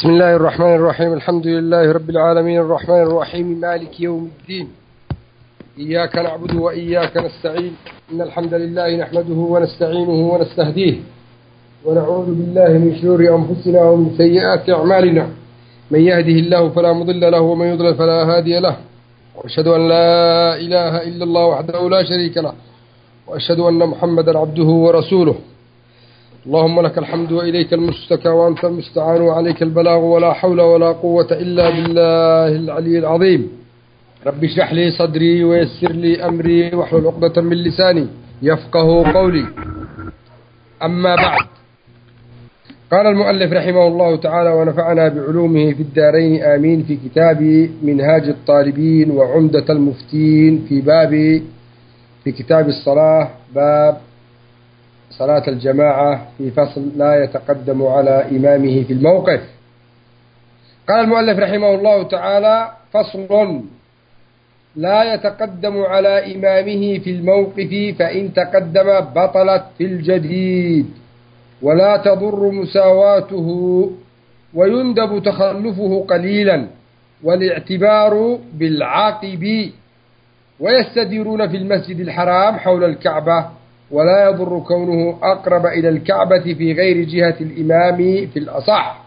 بسم الله الرحمن الرحيم. الحمد لله رب العالمين الرحمن الرحيم مالك يوم الدين. إياك نعبد وإياك نستعين. إن الحمد لله نحمده ونستعينه ونستهديه ونعوذ بالله من شرور أنفسنا ومن سيئات أعمالنا. من يهده الله فلا مضل له ومن يضلل فلا هادي له. وأشهد أن لا إله إلا الله وحده لا شريك له وأشهد أن محمدا عبده ورسوله. اللهم لك الحمد وإليك المشتكى وأنت المستعان وعليك البلاغ ولا حول ولا قوة إلا بالله العلي العظيم. رب اشرح لي صدري ويسر لي أمري واحلل عقدة من لساني يفقه قولي. أما بعد، قال المؤلف رحمه الله تعالى ونفعنا بعلومه في الدارين آمين في كتاب منهاج الطالبين وعمدة المفتين في كتاب الصلاة، باب صلاة الجماعة، في فصل لا يتقدم على إمامه في الموقف. قال المؤلف رحمه الله تعالى: فصل: لا يتقدم على إمامه في الموقف، فإن تقدم بطلت في الجديد، ولا تضر مساواته، ويندب تخلفه قليلا، والاعتبار بالعاقب، ويستديرون في المسجد الحرام حول الكعبة، ولا يضر كونه أقرب إلى الكعبة في غير جهة الإمام في الأصح،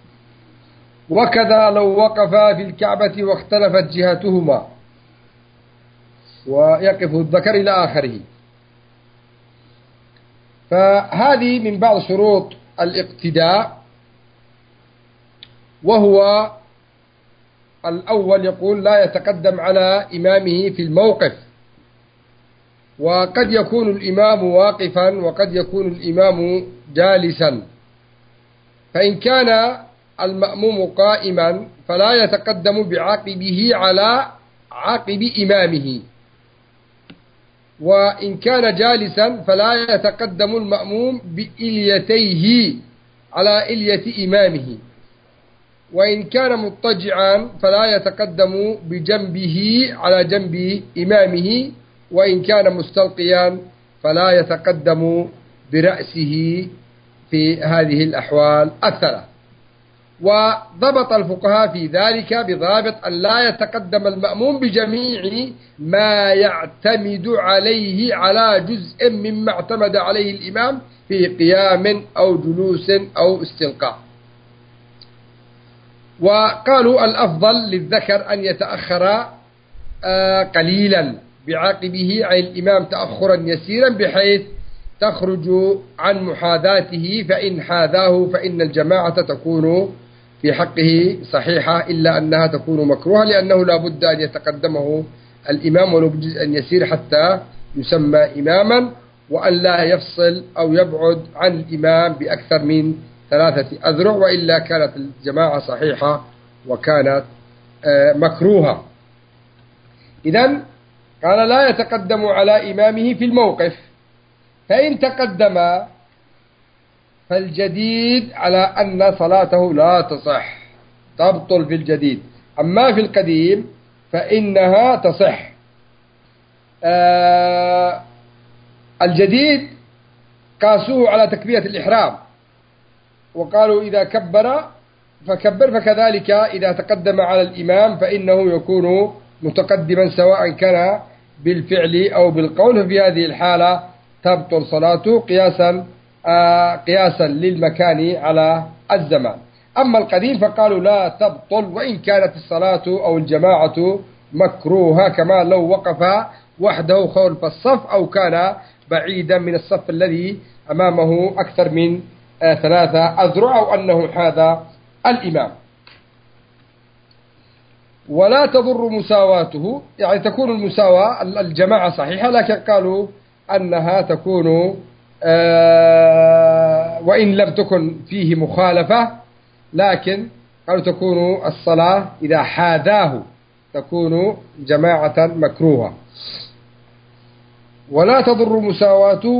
وكذا لو وقفا في الكعبة واختلفت جهتهما، ويقف الذكر إلى آخره. فهذه من بعض شروط الاقتداء، وهو الأول يقول: لا يتقدم على إمامه في الموقف. وقد يكون الإمام واقفا وقد يكون الإمام جالسا، فإن كان المأموم قائما فلا يتقدم بعقبه على عقب إمامه، وإن كان جالسا فلا يتقدم المأموم بإليتيه على إلية إمامه، وإن كان مضطجعا فلا يتقدم بجنبه على جنب إمامه، وإن كان مستلقيا فلا يتقدم برأسه في هذه الأحوال الثلاث. وضبط الفقهاء في ذلك بضابط أن لا يتقدم المأموم بجميع ما يعتمد عليه على جزء مما اعتمد عليه الإمام في قيام أو جلوس أو استلقاء. وقالوا الأفضل للذكر أن يتأخر قليلا بعقبه عن الإمام تأخرا يسيرا بحيث تخرج عن محاذاته، فإن حاذاه فإن الجماعة تكون في حقه صحيحة، إلا أنها تكون مكروهة، لأنه لا بد أن يتقدمه الإمام ولو بجزء يسير حتى يسمى إماما، وأن لا يفصل أو يبعد عن الإمام بأكثر من 3 أذرع، وإلا كانت الجماعة صحيحة وكانت مكروهة. إذن قال: لا يتقدم على إمامه في الموقف، فإن تقدم فالجديد على أن صلاته لا تصح، تبطل في الجديد. أما في القديم فإنها تصح. الجديد قاسوه على تكبيرة الإحرام، وقالوا إذا كبر فكبر، فكذلك إذا تقدم على الإمام فإنه يكون متقدما سواء كان بالفعل أو بالقول، ففي هذه الحالة تبطل صلاته قياسا للمكان على الزمان. أما القديم فقالوا لا تبطل وإن كانت الصلاة أو الجماعة مكروهة، كما لو وقف وحده خلف الصف أو كان بعيدا من الصف الذي أمامه أكثر من 3 أذرع، أو أنه حاذى الإمام. ولا تضر مساواته، يعني تكون المساواة الجماعة صحيحة، لكن قالوا أنها تكون وإن لم تكن فيه مخالفة، لكن قالوا تكون الصلاة إذا حاذاه تكون جماعة مكروهة. ولا تضر مساواته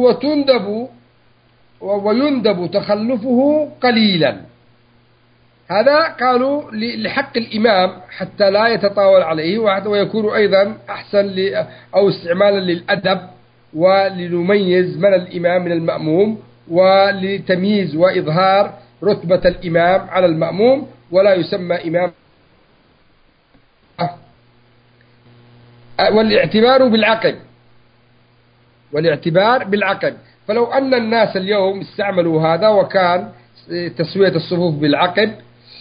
ويندب تخلفه قليلا. هذا قالوا لحق الإمام حتى لا يتطاول عليه، ويكون أيضا أحسن أو استعمالا للأدب، ولنميز من الإمام من المأموم، ولتمييز وإظهار رتبة الإمام على المأموم، ولا يسمى إمام. والاعتبار بالعقب، والاعتبار بالعقب. فلو أن الناس اليوم استعملوا هذا وكان تسوية الصفوف بالعقب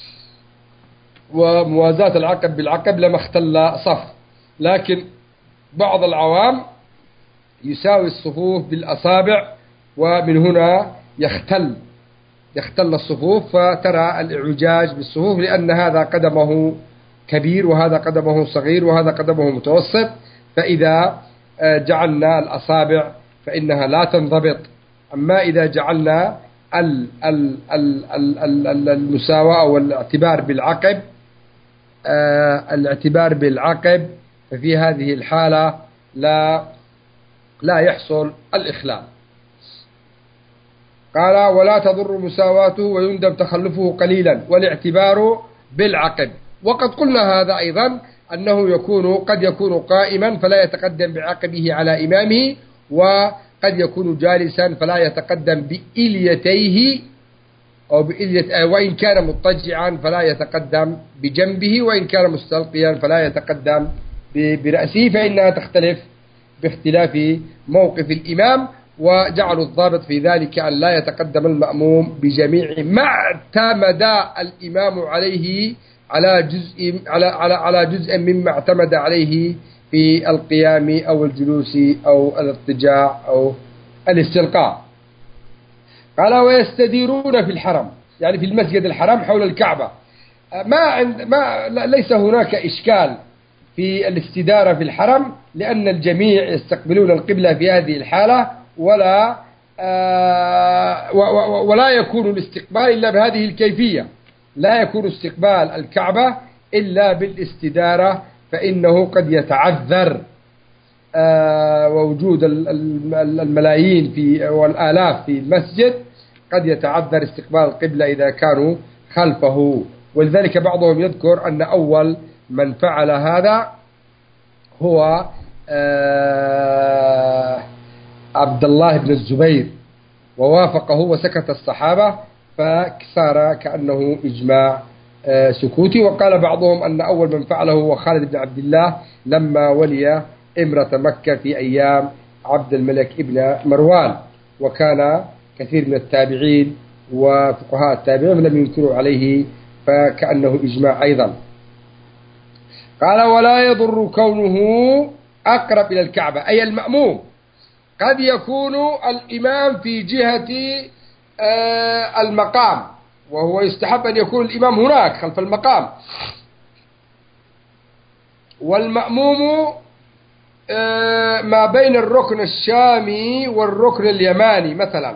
وموازاة العقب بالعقب لما اختل صف، لكن بعض العوام يساوي الصفوف بالأصابع، ومن هنا يختل الصفوف، فترى الإعوجاج بالصفوف، لأن هذا قدمه كبير وهذا قدمه صغير وهذا قدمه متوسط. فإذا جعلنا الأصابع فإنها لا تنضبط. أما إذا جعلنا المساواة والاعتبار بالعقب، الاعتبار بالعقب، ففي هذه الحالة لا يحصل الإخلال. قال ولا تضر مساواته ويندب تخلفه قليلا والاعتبار بالعقب. وقد قلنا هذا أيضا أنه قد يكون قائما فلا يتقدم بعقبه على إمامه، وقد يكون جالسا فلا يتقدم بإليتيه أو وإن كان مضطجعا فلا يتقدم بجنبه، وإن كان مستلقيا فلا يتقدم برأسه، فإنها تختلف باختلاف موقف الإمام. وجعلوا الضابط في ذلك أن لا يتقدم المأموم بجميع ما اعتمد الإمام عليه على جزء مما اعتمد عليه في القيام أو الجلوس أو الاضطجاع أو الاستلقاء. قال ويستديرون في الحرم، يعني في المسجد الحرام حول الكعبة. ليس هناك إشكال في الاستدارة في الحرم، لأن الجميع يستقبلون القبلة في هذه الحالة، ولا يكون الاستقبال إلا بهذه الكيفية، لا يكون استقبال الكعبة إلا بالاستدارة، فإنه قد يتعذر ووجود الملايين والآلاف في المسجد، قد يتعذر استقبال القبلة إذا كانوا خلفه. ولذلك بعضهم يذكر أن أول من فعل هذا هو عبد الله بن الزبير، ووافقه وسكت الصحابة، فصار كأنه إجماع سكوتي. وقال بعضهم أن أول من فعله هو خالد بن عبد الله لما ولي إمرة مكة في أيام عبد الملك ابن مروان، وكان كثير من التابعين وفقهاء التابعين لم ينكروا عليه، فكأنه إجماع أيضا. قال ولا يضر كونه أقرب إلى الكعبة، أي المأموم. قد يكون الإمام في جهة المقام، وهو يستحب أن يكون الإمام هناك خلف المقام، والمأموم ما بين الركن الشامي والركن اليماني مثلا،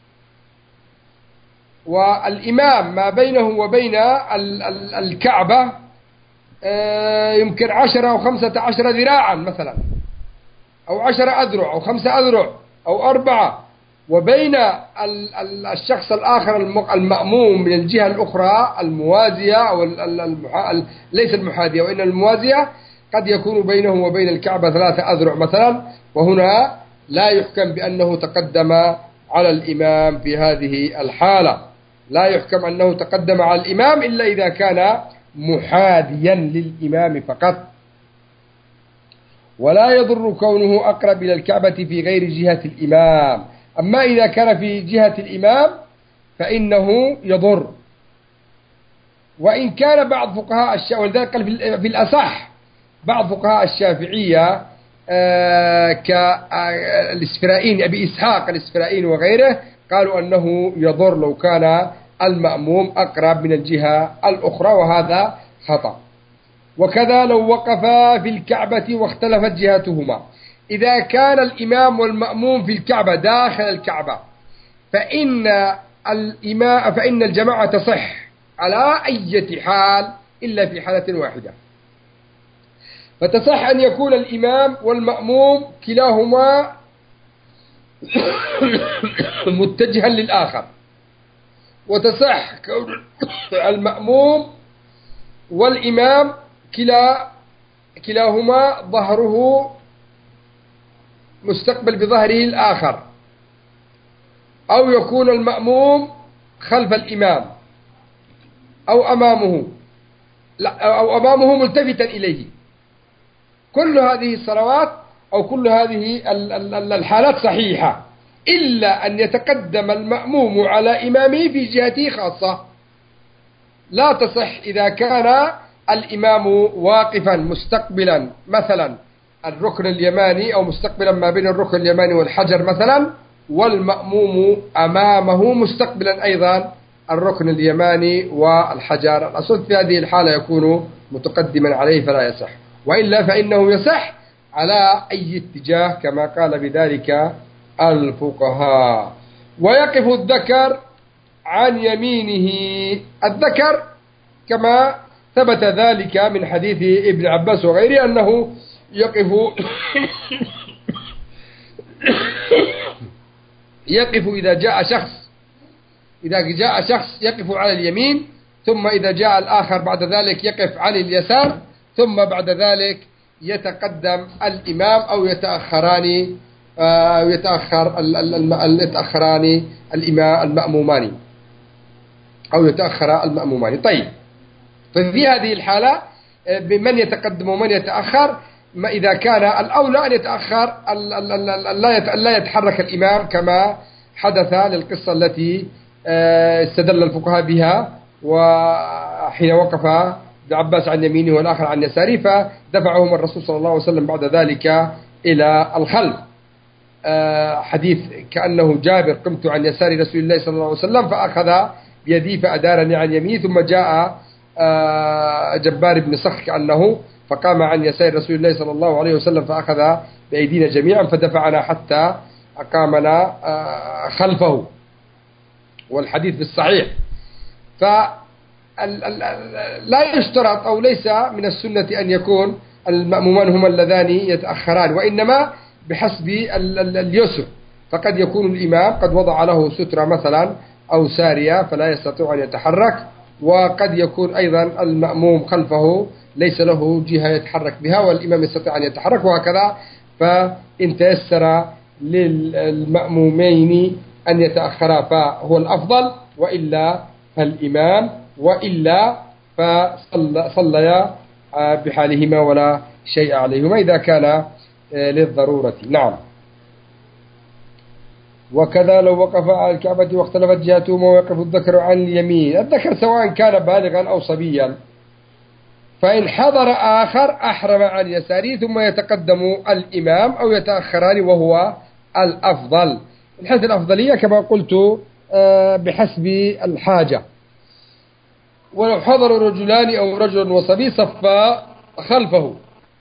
والإمام ما بينه وبين الكعبة يمكن 10 أو 15 ذراعا مثلا، أو 10 أذرع أو 5 أذرع أو 4، وبين الشخص الآخر المأموم من الجهة الأخرى الموازية أو ليس المحاذية وإن الموازية، قد يكون بينه وبين الكعبة 3 أذرع مثلا. وهنا لا يحكم بأنه تقدم على الإمام في هذه الحالة، لا يحكم أنه تقدم على الإمام إلا إذا كان محاذيا للإمام فقط. ولا يضر كونه أقرب إلى الكعبة في غير جهة الإمام. أما إذا كان في جهة الإمام فإنه يضر. وإن كان بعض فقهاء الشافعية، ولذلك قال في الأصح بعض فقهاء الشافعية كالإسفرائيني أبي إسحاق الإسفرائيني وغيره قالوا أنه يضر لو كان المأموم أقرب من الجهة الأخرى، وهذا خطأ. وكذا لو وقف في الكعبة واختلفت جهتهما، إذا كان الإمام والمأموم في الكعبة داخل الكعبة فإن الجماعة تصح على أي حال إلا في حالة واحدة، فتصح أن يكون الإمام والمأموم كلاهما متجها للآخر، وتصح كون المأموم والإمام كلاهما ظهره مستقبل بظهره الآخر، أو يكون المأموم خلف الإمام، أو أمامه، أو أمامه ملتفتا إليه. كل هذه الصلوات أو كل هذه الحالات صحيحة، إلا أن يتقدم المأموم على إمامه في جهته خاصة. لا تصح إذا كان الإمام واقفا مستقبلا مثلا الركن اليماني، أو مستقبلا ما بين الركن اليماني والحجر مثلا، والمأموم أمامه مستقبلا أيضا الركن اليماني والحجر. الأصل في هذه الحالة يكون متقدما عليه فلا يصح، وإلا فإنه يصح على أي اتجاه كما قال بذلك الفقهاء. ويقف الذكر عن يمينه، الذكر كما ثبت ذلك من حديث ابن عباس وغيره أنه يقف إذا جاء شخص يقف على اليمين، ثم إذا جاء الآخر بعد ذلك يقف على اليسار، ثم بعد ذلك يتقدم الإمام أو يتأخران المأمومان، أو يتأخر المأمومان. طيب، ففي هذه الحالة بمن يتقدم ومن يتأخر، ما إذا كان الأولى أن يتأخر لا يتحرك الإمام كما حدث للقصة التي استدل الفقهاء بها، وحين وقف ابن عباس عن يمينه والآخر عن يساره فدفعهم الرسول صلى الله عليه وسلم بعد ذلك إلى الخلف. حديث كأنه جابر: قمت عن يسار رسول الله صلى الله عليه وسلم فأخذ بيدي فأدارني عن يميني، ثم جاء جبار بن صخر كأنه فقام عن يسار رسول الله صلى الله عليه وسلم فأخذ بأيدينا جميعا فدفعنا حتى أقامنا خلفه، والحديث في الصحيح. فلا يشترط أو ليس من السنة أن يكون المأمومان هما اللذان يتأخران، وإنما بحسب اليسر. فقد يكون الإمام قد وضع له سترة مثلا أو سارية فلا يستطيع أن يتحرك، وقد يكون أيضا المأموم خلفه ليس له جهة يتحرك بها والإمام يستطيع أن يتحرك، وهكذا. فإن تيسر للمأمومين أن يتأخرا فهو الأفضل، وإلا فالإمام، وإلا فصليا بحالهما ولا شيء عليهما إذا كان للضرورة. نعم. وكذا لو وقف على الكعبة واختلفت جهتهما ويقف الذكر عن اليمين، الذكر سواء كان بالغا أو صبيا، فإن حضر آخر أحرم عن يساره ثم يتقدم الإمام أو يتأخران، وهو الأفضل من حيث الأفضلية كما قلت بحسب الحاجة. ولو حضر رجلان أو رجل وصبي صفا خلفه،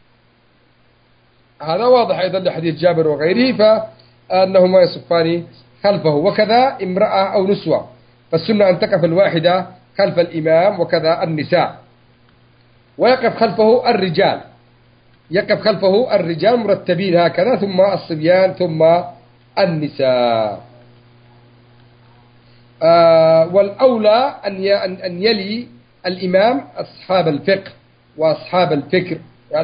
هذا واضح أيضا لحديث جابر وغيره فأنهما يصفان خلفه. وكذا امرأة أو نسوة، فالسنة أن تقف الواحدة خلف الإمام، وكذا النساء. ويقف خلفه الرجال، يقف خلفه الرجال مرتبين هكذا، ثم الصبيان، ثم النساء. والأولى أن يلي الإمام أصحاب الفقه وأصحاب الفكر،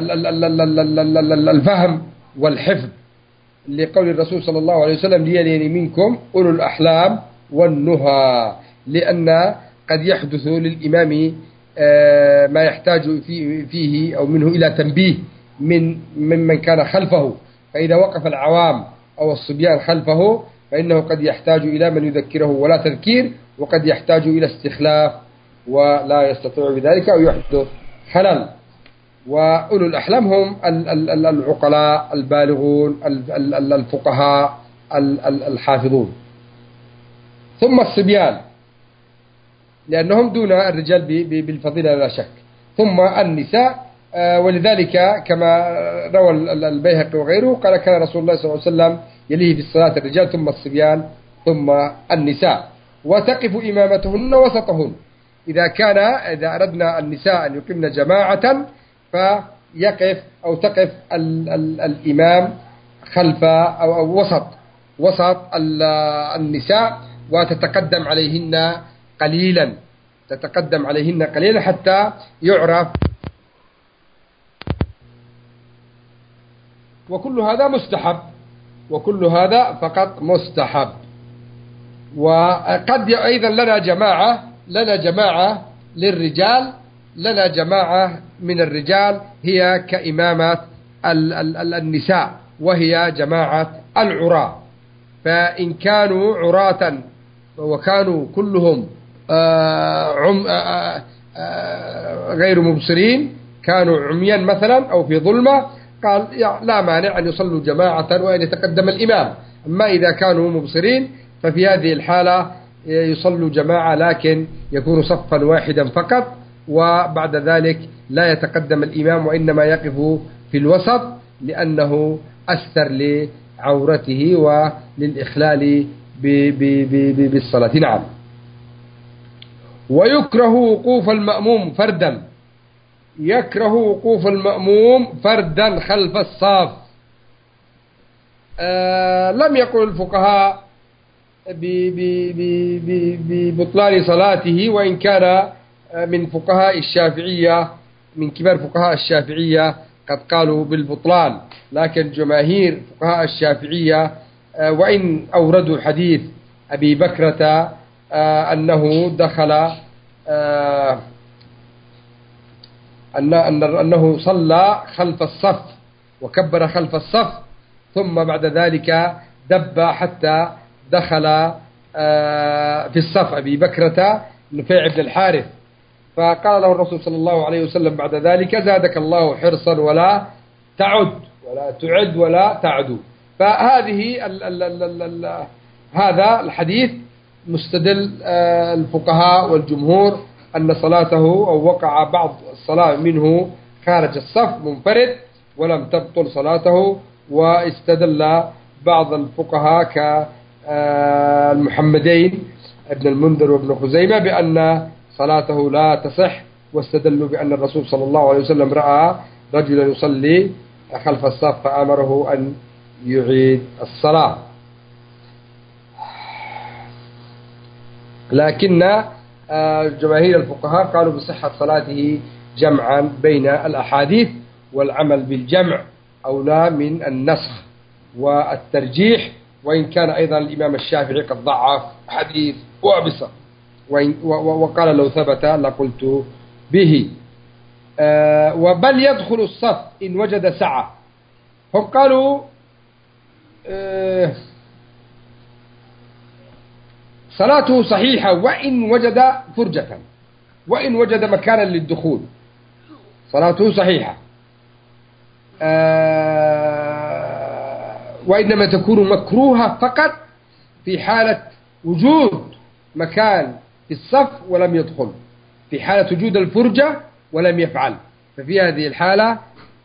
الفهم والحفظ، لقول الرسول صلى الله عليه وسلم: ليلين منكم أولو الأحلام والنهى، لأن قد يحدث للإمام ما يحتاج فيه أو منه إلى تنبيه ممن كان خلفه، فإذا وقف العوام أو الصبيان خلفه فإنه قد يحتاج إلى من يذكره ولا تذكير، وقد يحتاج إلى استخلاف ولا يستطيع بذلك أو يحدث خلل. وأولو الأحلام هم العقلاء البالغون الفقهاء الحافظون، ثم الصبيان لأنهم دون الرجال بالفضيلة لا شك، ثم النساء. ولذلك كما روى البيهقي وغيره قال: كان رسول الله صلى الله عليه وسلم يليه في الصلاة الرجال ثم الصبيان ثم النساء، وتقف إمامتهن وسطهن. إذا أردنا النساء أن يقمن جماعة فيقف أو تقف الإمام خلف أو وسط النساء، وتتقدم عليهن قليلا حتى يعرف. وكل هذا مستحب، وكل هذا فقط مستحب. وقد أيضا لنا جماعة للرجال، لنا جماعة من الرجال هي كإمامة النساء، وهي جماعة العراة. فإن كانوا عراة وكانوا كلهم غير مبصرين، كانوا عميا مثلا أو في ظلمة، قال لا مانع أن يصلوا جماعة وأن يتقدم الإمام. أما إذا كانوا مبصرين ففي هذه الحالة يصلوا جماعة، لكن يكون صفا واحدا فقط، وبعد ذلك لا يتقدم الإمام وإنما يقف في الوسط، لأنه أستر لعورته وللإخلال بالصلاة. نعم. ويكره وقوف المأموم فردا، يكره وقوف المأموم فردا خلف الصف. لم يقل الفقهاء ببطلان صلاته، وإن كان من فقهاء الشافعية، من كبار فقهاء الشافعية قد قالوا بالبطلان، لكن جماهير فقهاء الشافعية وإن أوردوا حديث أبي بكرة أنه دخل أنه صلى خلف الصف وكبر خلف الصف، ثم بعد ذلك دب حتى دخل في الصف أبي بكرة نفيع بن الحارث، فقال له الرسول صلى الله عليه وسلم بعد ذلك: زادك الله حرصا ولا تعد، ولا تعد ولا تعدو. فهذه هذا الحديث مستدل الفقهاء والجمهور أن صلاته أو وقع بعض الصلاة منه خارج الصف منفرد ولم تبطل صلاته، واستدل بعض الفقهاء كالمحمدين ابن المنذر وابن خزيمة بأن صلاته لا تصح، واستدلوا بأن الرسول صلى الله عليه وسلم رأى رجلا يصلي خلف الصف فأمره أن يعيد الصلاة. لكن جماهير الفقهاء قالوا بصحة صلاته جمعا بين الأحاديث، والعمل بالجمع أولى من النسخ والترجيح، وإن كان أيضا الإمام الشافعي قد ضعف حديث وابصة، وقال لو ثبت لقلت به. وبل يدخل الصف إن وجد سعة. هم قالوا صلاته صحيحة وإن وجد فرجة، وإن وجد مكانا للدخول صلاته صحيحة، وإنما تكون مكروهة فقط في حالة وجود مكان في الصف ولم يدخل، في حالة وجود الفرجة ولم يفعل، ففي هذه الحالة.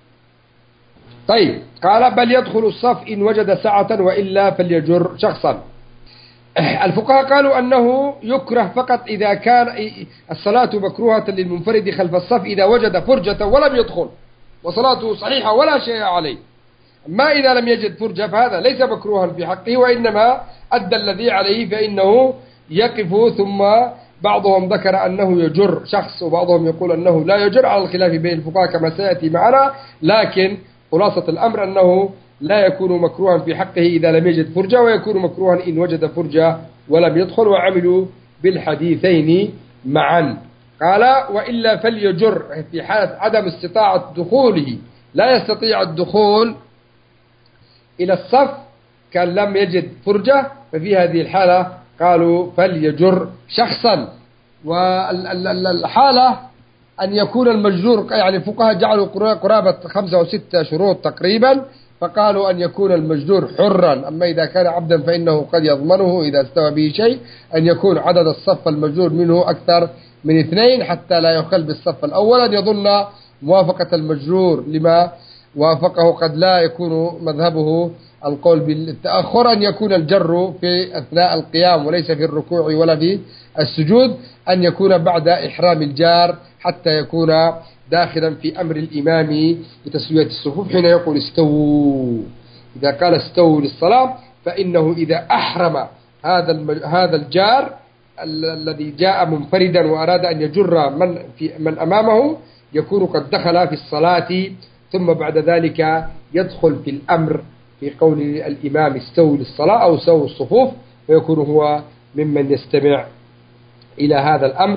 طيب، قال بل يدخل الصف إن وجد سعة وإلا فليجر شخصا. الفقهاء قالوا أنه يكره فقط إذا كان الصلاة مكروهة للمنفرد خلف الصف إذا وجد فرجة ولم يدخل وصلاته صحيحة ولا شيء عليه. ما إذا لم يجد فرجة فهذا ليس مكروها في حقه، وإنما أدى الذي عليه فإنه يقف. ثم بعضهم ذكر أنه يجر شخص، وبعضهم يقول أنه لا يجر، على الخلاف بين الفقهاء كما سيأتي معنا. لكن خلاصة الأمر أنه لا يكون مكروها في حقه إذا لم يجد فرجة، ويكون مكروها إن وجد فرجة ولم يدخل، وعملوا بالحديثين معا. قال وإلا فليجر في حالة عدم استطاعة دخوله، لا يستطيع الدخول إلى الصف كان لم يجد فرجة، ففي هذه الحالة قالوا فليجر شخصا. والحالة أن يكون المجرور، يعني الفقهاء جعلوا قرابة 5 أو 6 شروط تقريبا، فقالوا أن يكون المجرور حرا، أما إذا كان عبدا فإنه قد يضمنه إذا استوى به شيء، أن يكون عدد الصف المجرور منه أكثر من 2 حتى لا يخل بالصف الأول، أن يظن موافقة المجرور لما وافقه، قد لا يكون مذهبه القول بالتأخر، أن يكون الجر في أثناء القيام وليس في الركوع ولا في السجود، أن يكون بعد إحرام الجار حتى يكون داخلا في أمر الإمام بتسوية الصفوف حين يقول استووا. إذا قال استووا للصلاة فإنه إذا أحرم هذا الجار الذي جاء منفردا وأراد أن يجر من أمامه يكون قد دخل في الصلاة، ثم بعد ذلك يدخل في الأمر في قول الإمام استووا للصلاة أو سووا الصفوف، ويكون هو ممن يستمع إلى هذا الأمر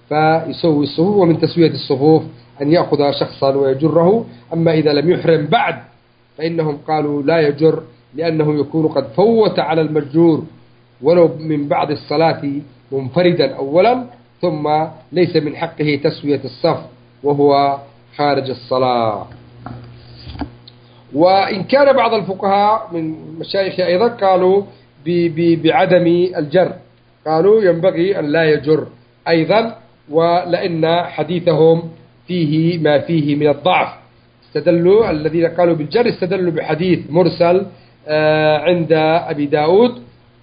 فيسوي الصفوف. ومن تسوية الصفوف أن يأخذ شخصا ويجره. أما إذا لم يحرم بعد فإنهم قالوا لا يجر، لأنه يكون قد فوت على المجرور ولو من بعد الصلاة منفردا أولا، ثم ليس من حقه تسوية الصف وهو خارج الصلاة. وإن كان بعض الفقهاء من مشايخ أيضا قالوا بعدم الجر، قالوا ينبغي أن لا يجر أيضا، ولأن حديثهم فيه ما فيه من الضعف. استدلوا الذين قالوا بالجر استدلوا بحديث مرسل عند أبي داود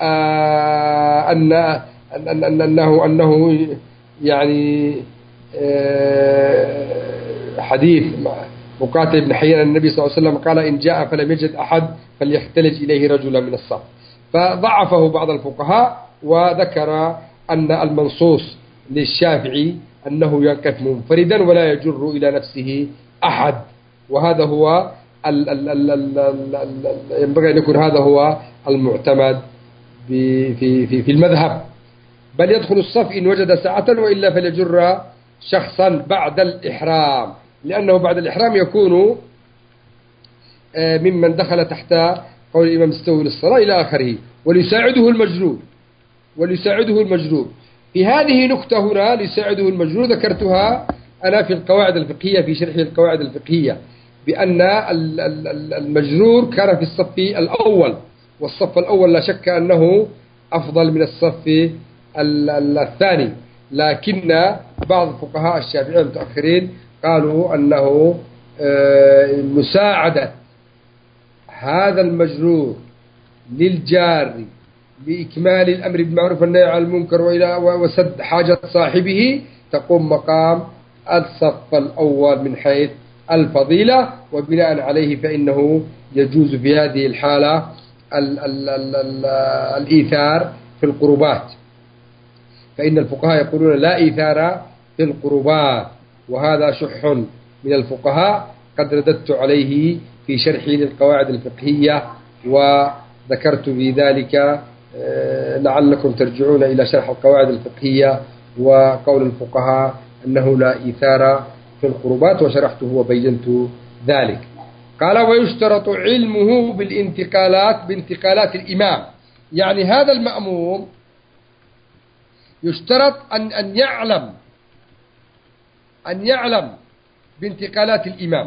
أنه يعني حديث مقاتل بن حيان النبي صلى الله عليه وسلم قال إن جاء فلم يجد أحد فليختلج إليه رجلا من الصف، فضعفه بعض الفقهاء وذكر أن المنصوص للشافعي أنه يقف منفردا ولا يجر إلى نفسه أحد، وهذا هو ينبغي أن يكون هذا هو المعتمد في المذهب. بل يدخل الصف إن وجد ساعة، وإلا فليجر شخصا بعد الإحرام، لأنه بعد الإحرام يكون ممن دخل تحت قول الإمام استوي للصلاة إلى آخره. وليساعده المجرور. في هذه نكتة هنا ليساعده المجرور ذكرتها أنا في القواعد الفقهية في شرح القواعد الفقهية، بأن المجرور كان في الصف الأول، والصف الأول لا شك أنه أفضل من الصف الثاني، لكن بعض الفقهاء الشافعيين المتأخرين قالوا أنه مساعدة هذا المجرور للجار لإكمال الأمر بالمعروف والنهي عن المنكر وسد حاجة صاحبه تقوم مقام الصف الأول من حيث الفضيلة، وبناء عليه فإنه يجوز في هذه الحالة الإيثار في القربات، فإن الفقهاء يقولون لا إيثار في القربات، وهذا شح من الفقهاء قد رددت عليه في شرحي للقواعد الفقهية، وذكرت في ذلك لعلكم ترجعون إلى شرح القواعد الفقهية وقول الفقهاء أنه لا إيثار في القربات، وشرحته وبينت ذلك. قال ويشترط علمه بانتقالات الإمام، يعني هذا المأموم يشترط أن يعلم بانتقالات الإمام.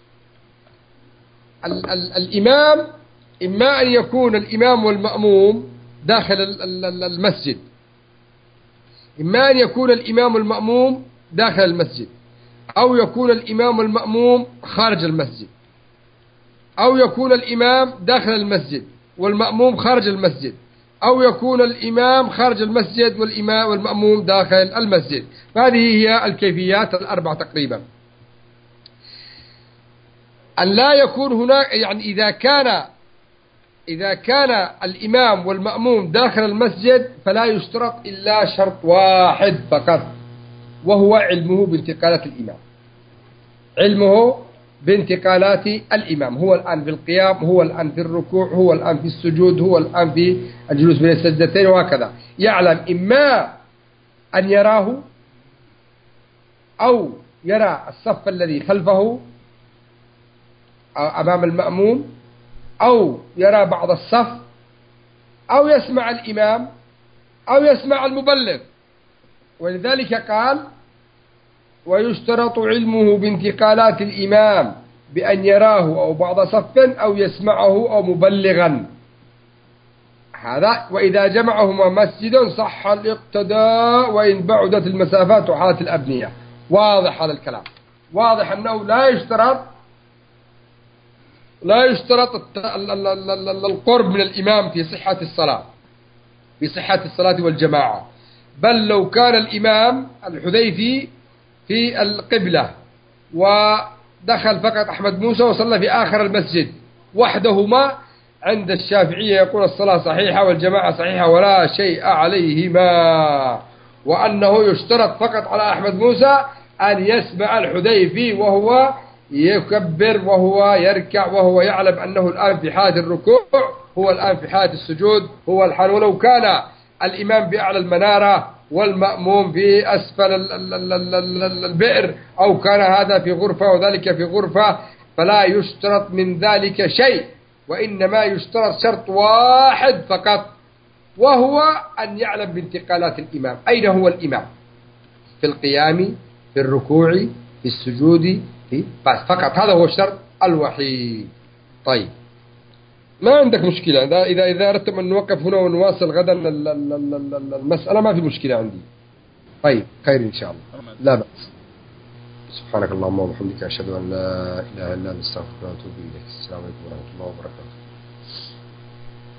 الإمام إما أن يكون الإمام والمأموم داخل المسجد، إما أن يكون الإمام والمأموم داخل المسجد، أو يكون الإمام والمأموم خارج المسجد، أو يكون الإمام داخل المسجد والمأموم خارج المسجد، أو يكون الإمام خارج المسجد والمأموم داخل المسجد. فهذه هي الكيفيات الأربع تقريبا. أن لا يكون هناك، يعني إذا كان الإمام والمأموم داخل المسجد فلا يشترط إلا شرط واحد فقط، وهو علمه بانتقالات الإمام. علمه بانتقالات الإمام، هو الآن في القيام، هو الآن في الركوع، هو الآن في السجود، هو الآن في الجلوس بين السجدتين، وهكذا. يعلم إما أن يراه أو يرى الصف الذي خلفه أمام المأموم، أو يرى بعض الصف، أو يسمع الإمام، أو يسمع المبلغ. ولذلك قال ويشترط علمه بانتقالات الإمام بأن يراه أو بعض صف أو يسمعه أو مبلغا. هذا وإذا جمعهما مسجد صح الاقتداء وإن بعدت المسافات وحالت الأبنية. واضح هذا الكلام، واضح أنه لا يشترط القرب من الإمام في صحة الصلاة والجماعة. بل لو كان الإمام الحذيفي في القبلة ودخل فقط أحمد موسى وصلى في آخر المسجد وحدهما، عند الشافعية يقول الصلاة صحيحة والجماعة صحيحة ولا شيء عليهما، وأنه يشترط فقط على أحمد موسى أن يسمع الحذيفي وهو يكبر وهو يركع وهو يعلم أنه الآن في حالة الركوع، هو الآن في حالة السجود، هو الحال. ولو كان الإمام بأعلى المنارة والمأموم في أسفل البئر، أو كان هذا في غرفة وذلك في غرفة، فلا يشترط من ذلك شيء، وإنما يشترط شرط واحد فقط، وهو أن يعلم بانتقالات الإمام، أين هو الإمام، في القيام، في الركوع، في السجود، بس فقط، هذا هو الشرط الوحيد. طيب، ما عندك مشكلة إذا أردتم أن نوقف هنا ونواصل غدا المسألة، ما في مشكلة عندي. طيب، خير إن شاء الله، لا بأس. سبحانك اللهم وبحمدك، أشهد أن لا إله إلا أنت، أستغفرك وأتوب إليك. السلام عليكم ورحمة الله وبركاته.